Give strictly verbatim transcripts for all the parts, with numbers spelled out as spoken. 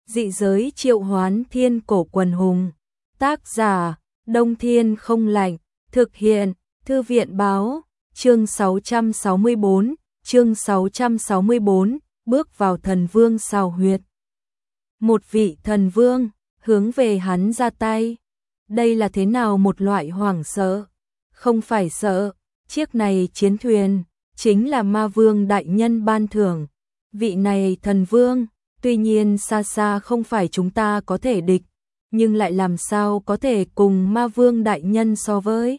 Dị giới triệu hoán thiên cổ quần hùng. Tác giả, Đông Thiên không lạnh. Thực hiện, Thư viện báo. Chương sáu trăm sáu mươi bốn, chương sáu trăm sáu mươi bốn, bước vào thần vương xào huyệt. Một vị thần vương, hướng về hắn ra tay. Đây là thế nào một loại hoảng sợ? Không phải sợ, chiếc này chiến thuyền, chính là ma vương đại nhân ban thưởng. Vị này thần vương, tuy nhiên xa xa không phải chúng ta có thể địch, nhưng lại làm sao có thể cùng ma vương đại nhân so với.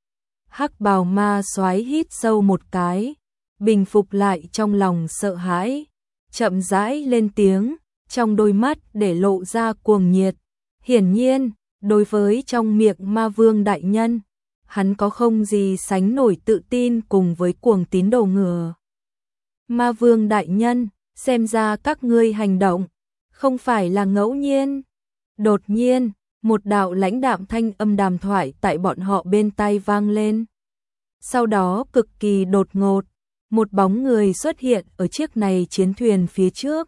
Hắc bào ma soái hít sâu một cái, bình phục lại trong lòng sợ hãi, chậm rãi lên tiếng, trong đôi mắt để lộ ra cuồng nhiệt. Hiển nhiên, đối với trong miệng ma vương đại nhân, hắn có không gì sánh nổi tự tin cùng với cuồng tín đồ ngừa. Ma vương đại nhân, xem ra các ngươi hành động, không phải là ngẫu nhiên. Đột nhiên, một đạo lãnh đạm thanh âm đàm thoại tại bọn họ bên tai vang lên. Sau đó cực kỳ đột ngột, một bóng người xuất hiện ở chiếc này chiến thuyền phía trước.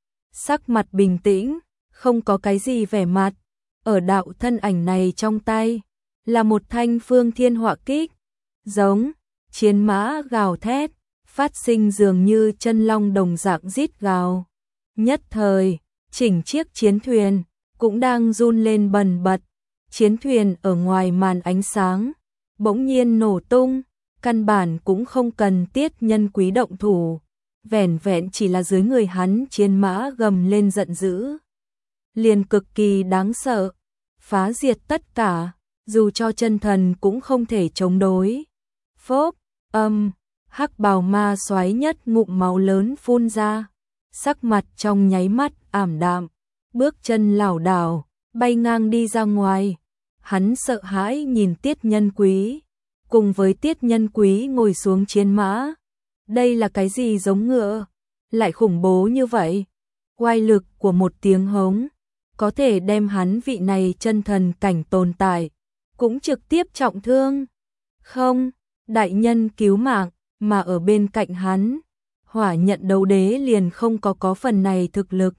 Sắc mặt bình tĩnh, không có cái gì vẻ mặt. Ở đạo thân ảnh này trong tay, là một thanh phương thiên họa kích. Giống, chiến mã gào thét, phát sinh dường như chân long đồng dạng rít gào. Nhất thời, chỉnh chiếc chiến thuyền cũng đang run lên bần bật. Chiến thuyền ở ngoài màn ánh sáng bỗng nhiên nổ tung, căn bản cũng không cần Tiết Nhân Quý động thủ, vẻn vẹn chỉ là dưới người hắn chiến mã gầm lên giận dữ, liền cực kỳ đáng sợ, phá diệt tất cả, dù cho chân thần cũng không thể chống đối. Phốc, âm, hắc bào ma soái nhất ngụm máu lớn phun ra, sắc mặt trong nháy mắt ảm đạm, bước chân lảo đảo, bay ngang đi ra ngoài. Hắn sợ hãi nhìn Tiết Nhân Quý, cùng với Tiết Nhân Quý ngồi xuống chiến mã. Đây là cái gì giống ngựa, lại khủng bố như vậy? Oai lực của một tiếng hống, có thể đem hắn vị này chân thần cảnh tồn tại, cũng trực tiếp trọng thương. Không, đại nhân cứu mạng, mà ở bên cạnh hắn, hỏa nhận đấu đế liền không có có phần này thực lực.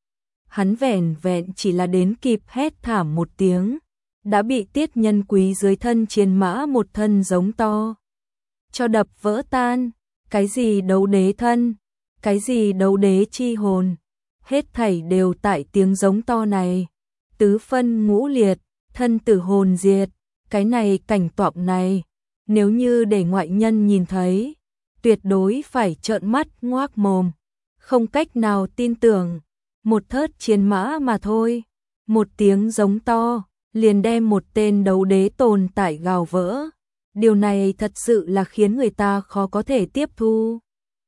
Hắn vẻn vẹn chỉ là đến kịp hét thảm một tiếng, đã bị Tiết Nhân Quý dưới thân chiến mã một thân giống to cho đập vỡ tan. Cái gì đấu đế thân, cái gì đấu đế chi hồn, hết thảy đều tại tiếng giống to này. Tứ phân ngũ liệt, thân tử hồn diệt, cái này cảnh tượng này, nếu như để ngoại nhân nhìn thấy, tuyệt đối phải trợn mắt ngoác mồm, không cách nào tin tưởng. Một thớt chiến mã mà thôi, một tiếng giống to, liền đem một tên đấu đế tồn tại gào vỡ. Điều này thật sự là khiến người ta khó có thể tiếp thu.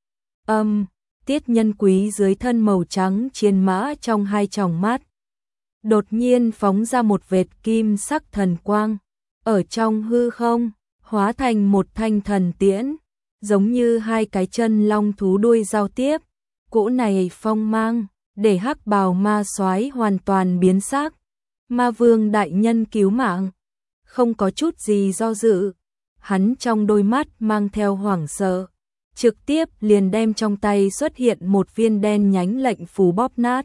Âm, Tiết Nhân Quý dưới thân màu trắng chiến mã trong hai tròng mắt, đột nhiên phóng ra một vệt kim sắc thần quang, ở trong hư không, hóa thành một thanh thần tiễn, giống như hai cái chân long thú đuôi giao tiếp. Cỗ này phong mang, để hắc bào ma soái hoàn toàn biến sắc. Ma vương đại nhân cứu mạng, không có chút gì do dự. Hắn trong đôi mắt mang theo hoảng sợ, trực tiếp liền đem trong tay xuất hiện một viên đen nhánh lệnh phù bóp nát.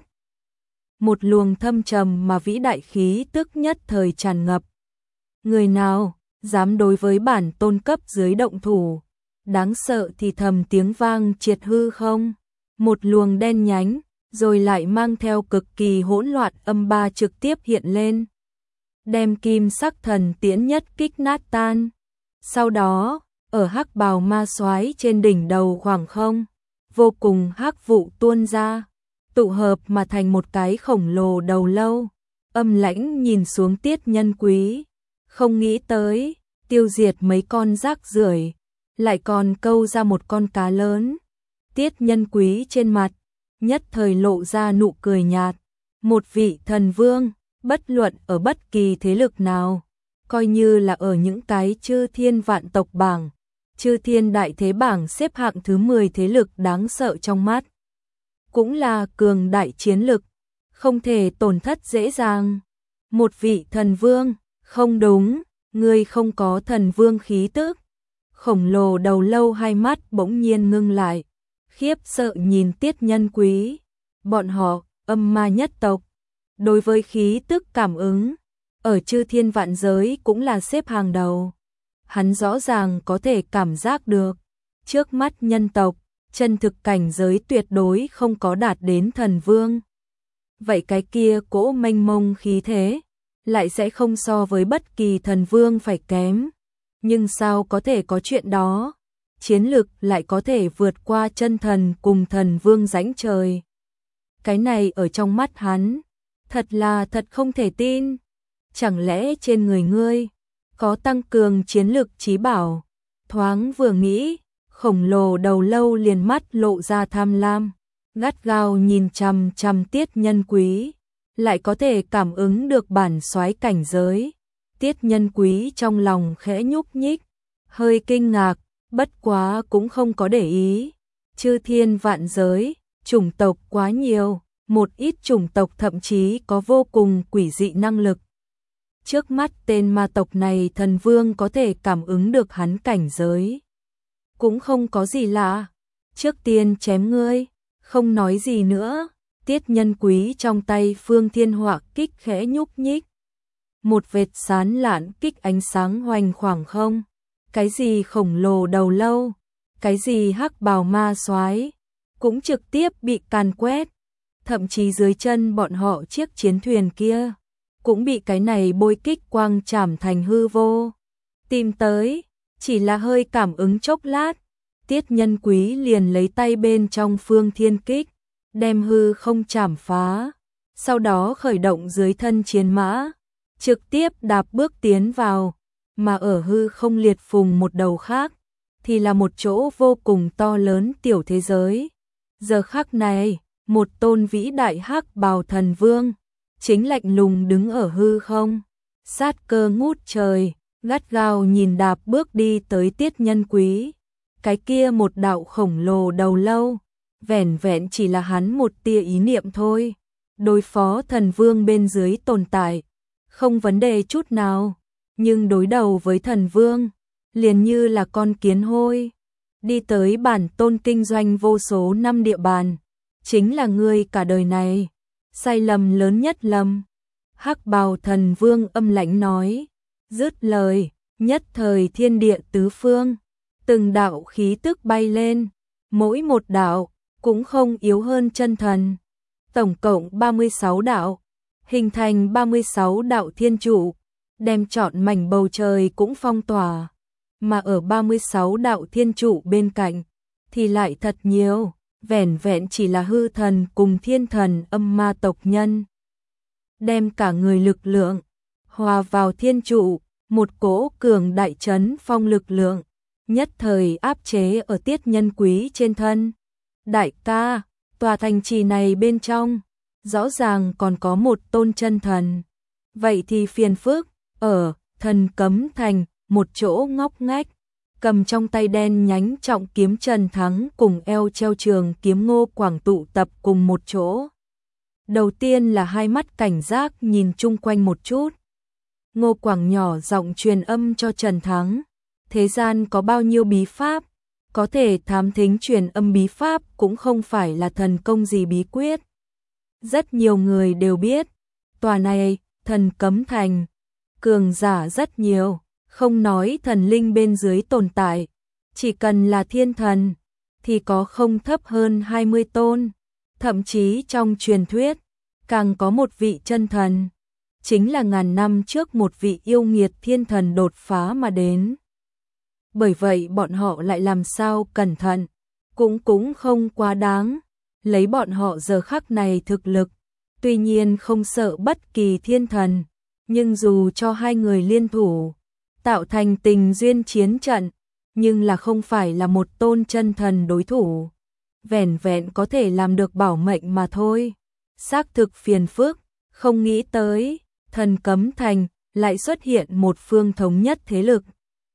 Một luồng thâm trầm mà vĩ đại khí tức nhất thời tràn ngập. Người nào dám đối với bản tôn cấp dưới động thủ? Đáng sợ thì thầm tiếng vang triệt hư không. Một luồng đen nhánh, rồi lại mang theo cực kỳ hỗn loạn âm ba trực tiếp hiện lên, đem kim sắc thần tiễn nhất kích nát tan. Sau đó, ở hắc bào ma soái trên đỉnh đầu khoảng không, vô cùng hắc vụ tuôn ra, tụ hợp mà thành một cái khổng lồ đầu lâu. Âm lãnh nhìn xuống Tiết Nhân Quý, không nghĩ tới, tiêu diệt mấy con rác rưởi, lại còn câu ra một con cá lớn. Tiết Nhân Quý trên mặt, nhất thời lộ ra nụ cười nhạt. Một vị thần vương, bất luận ở bất kỳ thế lực nào, coi như là ở những cái chư thiên vạn tộc bảng, chư thiên đại thế bảng xếp hạng thứ mười thế lực đáng sợ trong mắt, cũng là cường đại chiến lực, không thể tổn thất dễ dàng. Một vị thần vương, không đúng, ngươi không có thần vương khí tức. Khổng lồ đầu lâu hai mắt bỗng nhiên ngưng lại, khiếp sợ nhìn Tiết Nhân Quý. Bọn họ âm ma nhất tộc. Đối với khí tức cảm ứng, ở chư thiên vạn giới cũng là xếp hàng đầu. Hắn rõ ràng có thể cảm giác được, trước mắt nhân tộc, chân thực cảnh giới tuyệt đối không có đạt đến thần vương. Vậy cái kia cỗ mênh mông khí thế, lại sẽ không so với bất kỳ thần vương phải kém. Nhưng sao có thể có chuyện đó? Chiến lực lại có thể vượt qua chân thần cùng thần vương rãnh trời. Cái này ở trong mắt hắn, thật là thật không thể tin. Chẳng lẽ trên người ngươi có tăng cường chiến lực chí bảo? Thoáng vừa nghĩ, khổng lồ đầu lâu liền mắt lộ ra tham lam, gắt gao nhìn chằm chằm Tiết Nhân Quý, lại có thể cảm ứng được bản soái cảnh giới. Tiết Nhân Quý trong lòng khẽ nhúc nhích, hơi kinh ngạc, bất quá cũng không có để ý. Chư thiên vạn giới, chủng tộc quá nhiều, một ít chủng tộc thậm chí có vô cùng quỷ dị năng lực. Trước mắt tên ma tộc này thần vương có thể cảm ứng được hắn cảnh giới. Cũng không có gì lạ, trước tiên chém ngươi, không nói gì nữa. Tiết Nhân Quý trong tay Phương Thiên Họa kích khẽ nhúc nhích. Một vệt sán lạn kích ánh sáng hoành khoảng không. Cái gì khổng lồ đầu lâu, cái gì hắc bào ma soái cũng trực tiếp bị càn quét. Thậm chí dưới chân bọn họ chiếc chiến thuyền kia cũng bị cái này bôi kích quang chảm thành hư vô. Tìm tới, chỉ là hơi cảm ứng chốc lát, Tiết Nhân Quý liền lấy tay bên trong Phương Thiên Kích, đem hư không chảm phá, sau đó khởi động dưới thân chiến mã, trực tiếp đạp bước tiến vào, mà ở hư không liệt phùng một đầu khác, thì là một chỗ vô cùng to lớn tiểu thế giới. Giờ khắc này, một tôn vĩ đại hắc bào thần vương, chính lạnh lùng đứng ở hư không, sát cơ ngút trời, gắt gao nhìn đạp bước đi tới Tiết Nhân Quý. Cái kia một đạo khổng lồ đầu lâu, vẻn vẹn chỉ là hắn một tia ý niệm thôi. Đối phó thần vương bên dưới tồn tại, không vấn đề chút nào, nhưng đối đầu với thần vương, liền như là con kiến hôi. Đi tới bản tôn kinh doanh vô số năm địa bàn, chính là ngươi cả đời này sai lầm lớn nhất lầm. Hắc bào thần vương âm lãnh nói, dứt lời, nhất thời thiên địa tứ phương, từng đạo khí tức bay lên, mỗi một đạo cũng không yếu hơn chân thần. Tổng cộng ba mươi sáu đạo, hình thành ba mươi sáu đạo thiên trụ, đem trọn mảnh bầu trời cũng phong tỏa. Mà ở ba mươi sáu đạo thiên trụ bên cạnh, thì lại thật nhiều, vẻn vẹn chỉ là hư thần cùng thiên thần âm ma tộc nhân. Đem cả người lực lượng, hòa vào thiên trụ, một cỗ cường đại chấn phong lực lượng, nhất thời áp chế ở Tiết Nhân Quý trên thân. Đại ca, tòa thành trì này bên trong, rõ ràng còn có một tôn chân thần. Vậy thì phiền phức, ở Thần Cấm Thành, một chỗ ngóc ngách, cầm trong tay đen nhánh trọng kiếm Trần Thắng cùng eo treo trường kiếm Ngô Quảng tụ tập cùng một chỗ. Đầu tiên là hai mắt cảnh giác nhìn chung quanh một chút. Ngô Quảng nhỏ giọng truyền âm cho Trần Thắng, thế gian có bao nhiêu bí pháp, có thể thám thính truyền âm bí pháp cũng không phải là thần công gì bí quyết. Rất nhiều người đều biết, tòa này, Thần Cấm Thành, cường giả rất nhiều, không nói thần linh bên dưới tồn tại, chỉ cần là thiên thần, thì có không thấp hơn hai mươi tôn, thậm chí trong truyền thuyết, càng có một vị chân thần, chính là ngàn năm trước một vị yêu nghiệt thiên thần đột phá mà đến. Bởi vậy bọn họ lại làm sao cẩn thận, cũng cũng không quá đáng, lấy bọn họ giờ khắc này thực lực, tuy nhiên không sợ bất kỳ thiên thần, nhưng dù cho hai người liên thủ, tạo thành tình duyên chiến trận, nhưng là không phải là một tôn chân thần đối thủ, vẻn vẹn có thể làm được bảo mệnh mà thôi. Xác thực phiền phức, không nghĩ tới, Thần Cấm Thành lại xuất hiện một phương thống nhất thế lực.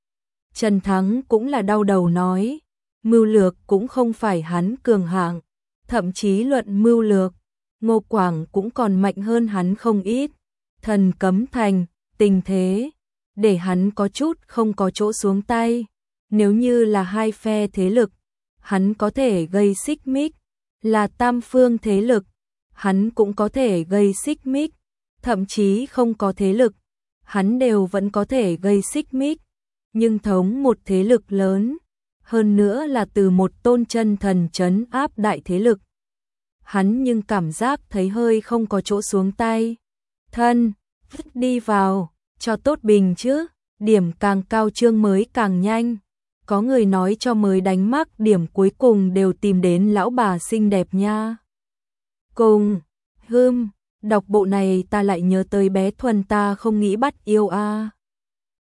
Trần Thắng cũng là đau đầu nói, mưu lược cũng không phải hắn cường hạng, thậm chí luận mưu lược, Ngô Quảng cũng còn mạnh hơn hắn không ít. Thần Cấm Thành, tình thế, để hắn có chút không có chỗ xuống tay. Nếu như là hai phe thế lực, hắn có thể gây xích mích, là tam phương thế lực, hắn cũng có thể gây xích mích, thậm chí không có thế lực, hắn đều vẫn có thể gây xích mích, nhưng thống một thế lực lớn, hơn nữa là từ một tôn chân thần trấn áp đại thế lực. Hắn nhưng cảm giác thấy hơi không có chỗ xuống tay. Thân, vứt đi vào, cho tốt bình chứ, điểm càng cao chương mới càng nhanh. Có người nói cho mới đánh mắc điểm cuối cùng đều tìm đến lão bà xinh đẹp nha. Cùng, hưm, đọc bộ này ta lại nhớ tới bé Thuần ta không nghĩ bắt yêu a.